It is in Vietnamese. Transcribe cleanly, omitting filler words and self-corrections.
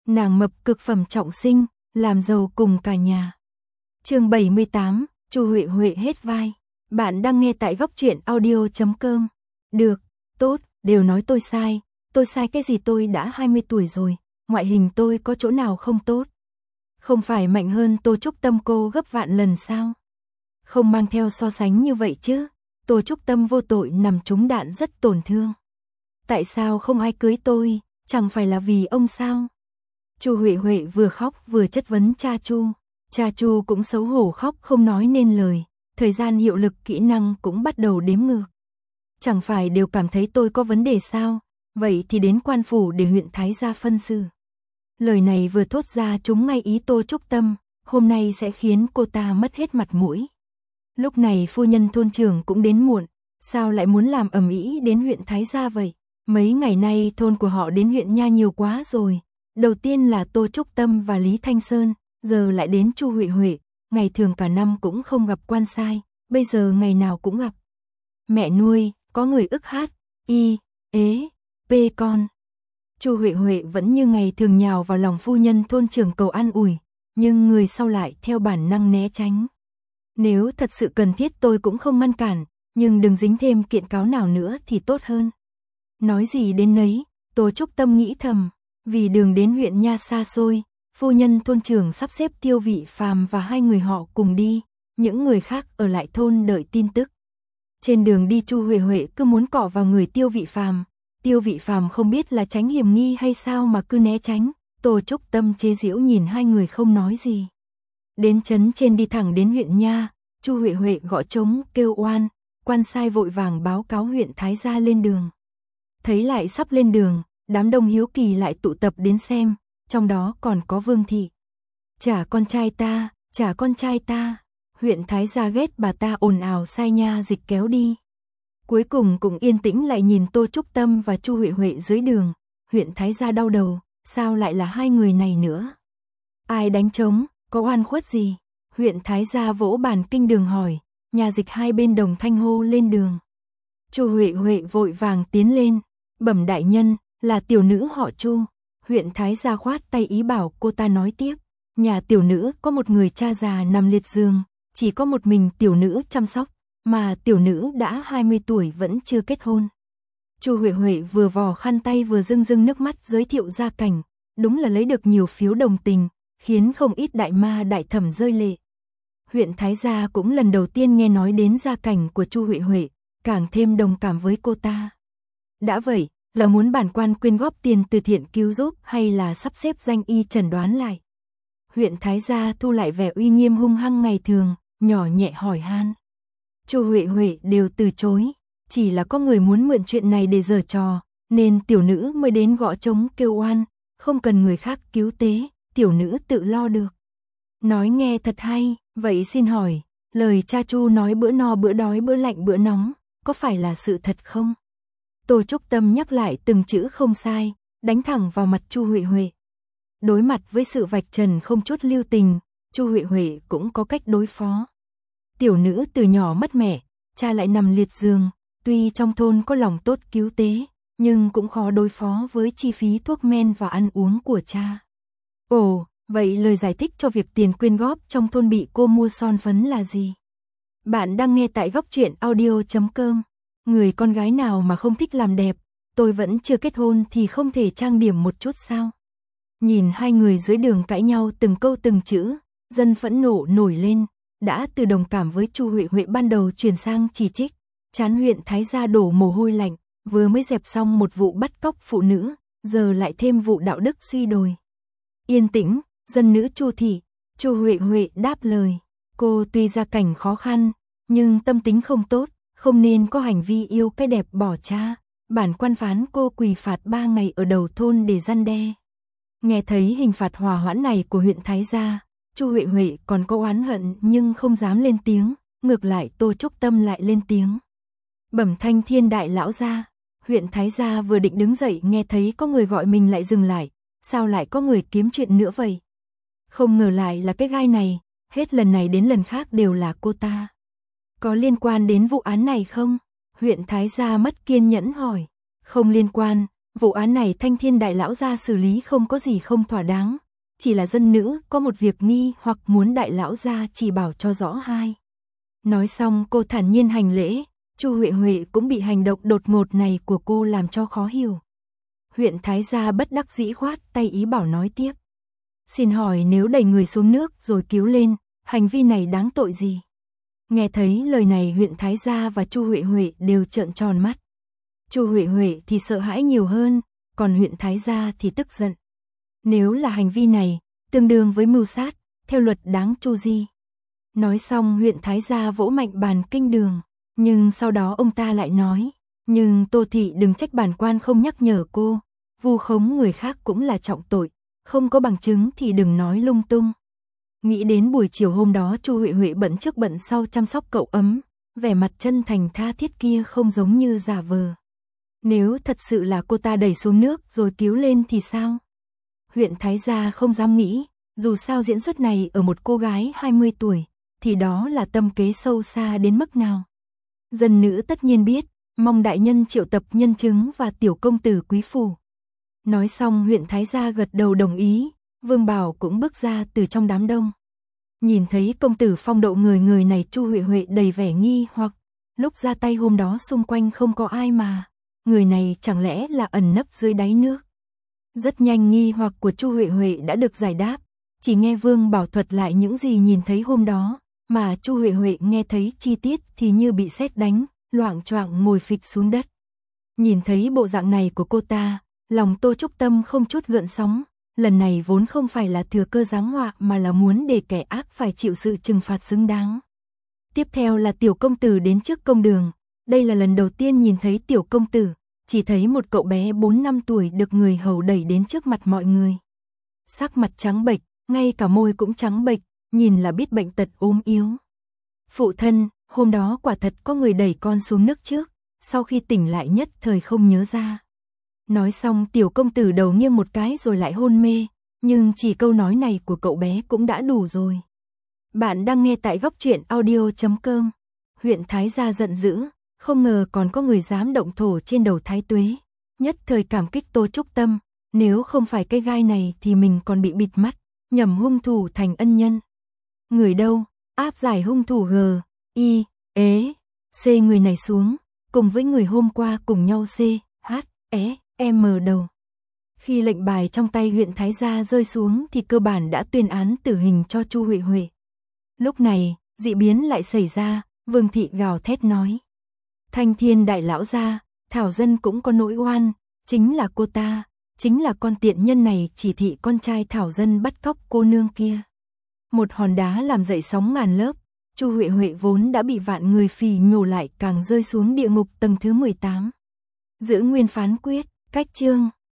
nàng mập cực phẩm trọng sinh, làm giàu cùng cả nhà. Chương 78, Chu Huệ Huệ hết vai. Bạn đang nghe tại góc truyện audio.com. Được, tốt, đều nói tôi sai cái gì, tôi đã 20 tuổi rồi, ngoại hình tôi có chỗ nào không tốt? Không phải mạnh hơn Tô Trúc Tâm cô gấp vạn lần sao? Không mang theo so sánh như vậy chứ, Tô Trúc Tâm vô tội nằm trúng đạn rất tổn thương. Tại sao không ai cưới tôi, chẳng phải là vì ông sao? Chu Huệ Huệ vừa khóc vừa chất vấn cha Chu cũng xấu hổ khóc không nói nên lời, thời gian hiệu lực kỹ năng cũng bắt đầu đếm ngược. Chẳng phải đều cảm thấy tôi có vấn đề sao, vậy thì đến quan phủ để huyện Thái gia phân xử. Lời này vừa thốt ra trúng ngay ý Tô Trúc Tâm, hôm nay sẽ khiến cô ta mất hết mặt mũi. Lúc này phu nhân thôn trưởng cũng đến muộn, sao lại muốn làm ầm ĩ đến huyện Thái gia vậy? Mấy ngày nay thôn của họ đến huyện nha nhiều quá rồi. Đầu tiên là Tô Trúc Tâm và Lý Thanh Sơn, giờ lại đến Chu Huệ Huệ, ngày thường cả năm cũng không gặp quan sai, bây giờ ngày nào cũng gặp. Mẹ nuôi, có người ức hát, y, ế, p con. Chu Huệ Huệ vẫn như ngày thường nhào vào lòng phu nhân thôn trưởng cầu an ủi, nhưng người sau lại theo bản năng né tránh. Nếu thật sự cần thiết tôi cũng không ngăn cản, nhưng đừng dính thêm kiện cáo nào nữa thì tốt hơn. Nói gì đến nấy, Tô Trúc Tâm nghĩ thầm, vì đường đến huyện nha xa xôi, phu nhân thôn trưởng sắp xếp Tiêu Vị Phàm và hai người họ cùng đi, những người khác ở lại thôn đợi tin tức. Trên đường đi Chu Huệ Huệ cứ muốn cọ vào người Tiêu Vị Phàm không biết là tránh hiểm nghi hay sao mà cứ né tránh, Tô Trúc Tâm chế giễu nhìn hai người không nói gì. Đến trấn trên đi thẳng đến huyện nha, Chu Huệ Huệ gõ trống kêu oan, quan sai vội vàng báo cáo huyện Thái gia lên đường. Thấy lại sắp lên đường, đám đông hiếu kỳ lại tụ tập đến xem, trong đó còn có Vương thị. Trả con trai ta, huyện Thái gia ghét bà ta ồn ào sai nha dịch kéo đi. Cuối cùng cũng yên tĩnh lại nhìn Tô Trúc Tâm và Chu Huệ Huệ dưới đường, huyện Thái gia đau đầu, sao lại là hai người này nữa? Ai đánh trống, có oan khuất gì? Huyện Thái gia vỗ bàn kinh đường hỏi, nhà dịch hai bên đồng thanh hô lên đường. Chu Huệ Huệ vội vàng tiến lên, bẩm đại nhân, là tiểu nữ họ Chu. Huyện Thái gia khoát tay ý bảo cô ta nói tiếp, nhà tiểu nữ có một người cha già nằm liệt giường, chỉ có một mình tiểu nữ chăm sóc, mà tiểu nữ đã 20 tuổi vẫn chưa kết hôn. Chu Huệ Huệ vừa vò khăn tay vừa rưng rưng nước mắt giới thiệu gia cảnh, đúng là lấy được nhiều phiếu đồng tình, khiến không ít đại ma đại thẩm rơi lệ. Huyện Thái gia cũng lần đầu tiên nghe nói đến gia cảnh của Chu Huệ Huệ, càng thêm đồng cảm với cô ta. Đã vậy, là muốn bản quan quyên góp tiền từ thiện cứu giúp hay là sắp xếp danh y chẩn đoán lại? Huyện Thái gia thu lại vẻ uy nghiêm hung hăng ngày thường, nhỏ nhẹ hỏi han. Chu Huệ Huệ đều từ chối, chỉ là có người muốn mượn chuyện này để giở trò, nên tiểu nữ mới đến gõ trống kêu oan, không cần người khác cứu tế, tiểu nữ tự lo được. Nói nghe thật hay, vậy xin hỏi, lời cha Chu nói bữa no bữa đói bữa lạnh bữa nóng, có phải là sự thật không? Tô Trúc Tâm nhắc lại từng chữ không sai, đánh thẳng vào mặt Chu Huệ Huệ. Đối mặt với sự vạch trần không chút lưu tình, Chu Huệ Huệ cũng có cách đối phó. Tiểu nữ từ nhỏ mất mẹ, cha lại nằm liệt giường, tuy trong thôn có lòng tốt cứu tế, nhưng cũng khó đối phó với chi phí thuốc men và ăn uống của cha. Ồ, vậy lời giải thích cho việc tiền quyên góp trong thôn bị cô mua son phấn là gì? Bạn đang nghe tại góc truyện audio.com. Người con gái nào mà không thích làm đẹp, tôi vẫn chưa kết hôn thì không thể trang điểm một chút sao? Nhìn hai người dưới đường cãi nhau từng câu từng chữ, dân phẫn nộ nổi lên, đã từ đồng cảm với Chu Huệ Huệ ban đầu chuyển sang chỉ trích, trán huyện Thái gia đổ mồ hôi lạnh, vừa mới dẹp xong một vụ bắt cóc phụ nữ, giờ lại thêm vụ đạo đức suy đồi. Yên tĩnh, dân nữ Chu thị, Chu Huệ Huệ đáp lời, cô tuy gia cảnh khó khăn, nhưng tâm tính không tốt, không nên có hành vi yêu cái đẹp bỏ cha, bản quan phán cô quỳ phạt 3 ngày ở đầu thôn để răn đe. Nghe thấy hình phạt hòa hoãn này của huyện Thái gia, Chu Huệ Huệ còn có oán hận nhưng không dám lên tiếng, ngược lại Tô Trúc Tâm lại lên tiếng. Bẩm thanh thiên đại lão gia, huyện Thái gia vừa định đứng dậy nghe thấy có người gọi mình lại dừng lại, sao lại có người kiếm chuyện nữa vậy? Không ngờ lại là cái gai này, hết lần này đến lần khác đều là cô ta. Có liên quan đến vụ án này không? Huyện Thái gia mất kiên nhẫn hỏi. Không liên quan, Vụ án này Thanh Thiên đại lão gia xử lý không có gì không thỏa đáng, chỉ là dân nữ có một việc nghi hoặc muốn đại lão gia chỉ bảo cho rõ hai. Nói xong cô thản nhiên hành lễ, Chu Huệ Huệ cũng bị hành động đột ngột này của cô làm cho khó hiểu. Huyện Thái gia bất đắc dĩ khoát tay ý bảo nói tiếp. Xin hỏi nếu đẩy người xuống nước rồi cứu lên, hành vi này đáng tội gì? Nghe thấy lời này huyện Thái gia và Chu Huệ Huệ đều trợn tròn mắt. Chu Huệ Huệ thì sợ hãi nhiều hơn, còn huyện Thái gia thì tức giận. Nếu là hành vi này, tương đương với mưu sát, theo luật đáng tru di. Nói xong huyện Thái gia vỗ mạnh bàn kinh đường, nhưng sau đó ông ta lại nói, nhưng Tô thị đừng trách bản quan không nhắc nhở cô, vu khống người khác cũng là trọng tội, không có bằng chứng thì đừng nói lung tung. Nghĩ đến buổi chiều hôm đó Chu Huệ Huệ bận trước bận sau chăm sóc cậu ấm, vẻ mặt chân thành tha thiết kia không giống như giả vờ. Nếu thật sự là cô ta đẩy xuống nước rồi cứu lên thì sao? Huyện Thái gia không dám nghĩ, dù sao diễn xuất này ở một cô gái 20 tuổi, thì đó là tâm kế sâu xa đến mức nào. Dân nữ tất nhiên biết, mong đại nhân triệu tập nhân chứng và tiểu công tử quý phủ. Nói xong huyện Thái gia gật đầu đồng ý, Vương Bảo cũng bước ra từ trong đám đông. Nhìn thấy công tử phong độ người này Chu Huệ Huệ đầy vẻ nghi hoặc, lúc ra tay hôm đó xung quanh không có ai mà, người này chẳng lẽ là ẩn nấp dưới đáy nước. Rất nhanh nghi hoặc của Chu Huệ Huệ đã được giải đáp, chỉ nghe Vương Bảo thuật lại những gì nhìn thấy hôm đó, mà Chu Huệ Huệ nghe thấy chi tiết thì như bị sét đánh, loạng choạng ngồi phịch xuống đất. Nhìn thấy bộ dạng này của cô ta, lòng Tô Trúc Tâm không chút gợn sóng, lần này vốn không phải là thừa cơ giáng họa mà là muốn để kẻ ác phải chịu sự trừng phạt xứng đáng. Tiếp theo là tiểu công tử đến trước công đường, đây là lần đầu tiên nhìn thấy tiểu công tử, chỉ thấy một cậu bé 4-5 tuổi được người hầu đẩy đến trước mặt mọi người. Sắc mặt trắng bệch, ngay cả môi cũng trắng bệch, nhìn là biết bệnh tật ốm yếu. Phụ thân, hôm đó quả thật có người đẩy con xuống nước trước, sau khi tỉnh lại nhất thời không nhớ ra. Nói xong tiểu công tử đầu nghiêng một cái rồi lại hôn mê, nhưng chỉ câu nói này của cậu bé cũng đã đủ rồi. Bạn đang nghe tại góc truyện audio.com. Huyện Thái gia giận dữ, không ngờ còn có người dám động thổ trên đầu Thái Tuế. Nhất thời cảm kích Tô Trúc Tâm, nếu không phải cái gai này thì mình còn bị bịt mắt, nhầm hung thủ thành ân nhân. Người đâu, áp giải hung thủ G, I, E, C người này xuống, cùng với người hôm qua cùng nhau C, H, E, M đầu. Khi lệnh bài trong tay huyện Thái gia rơi xuống thì cơ bản đã tuyên án tử hình cho Chu Huệ Huệ. Lúc này, dị biến lại xảy ra, Vương thị gào thét nói. Thanh Thiên đại lão gia, Thảo dân cũng có nỗi oan, chính là cô ta, chính là con tiện nhân này chỉ thị con trai Thảo dân bắt cóc cô nương kia. Một hòn đá làm dậy sóng ngàn lớp, Chu Huệ Huệ vốn đã bị vạn người phỉ nhổ lại càng rơi xuống địa ngục tầng thứ 18. Giữ nguyên phán quyết, cách chương.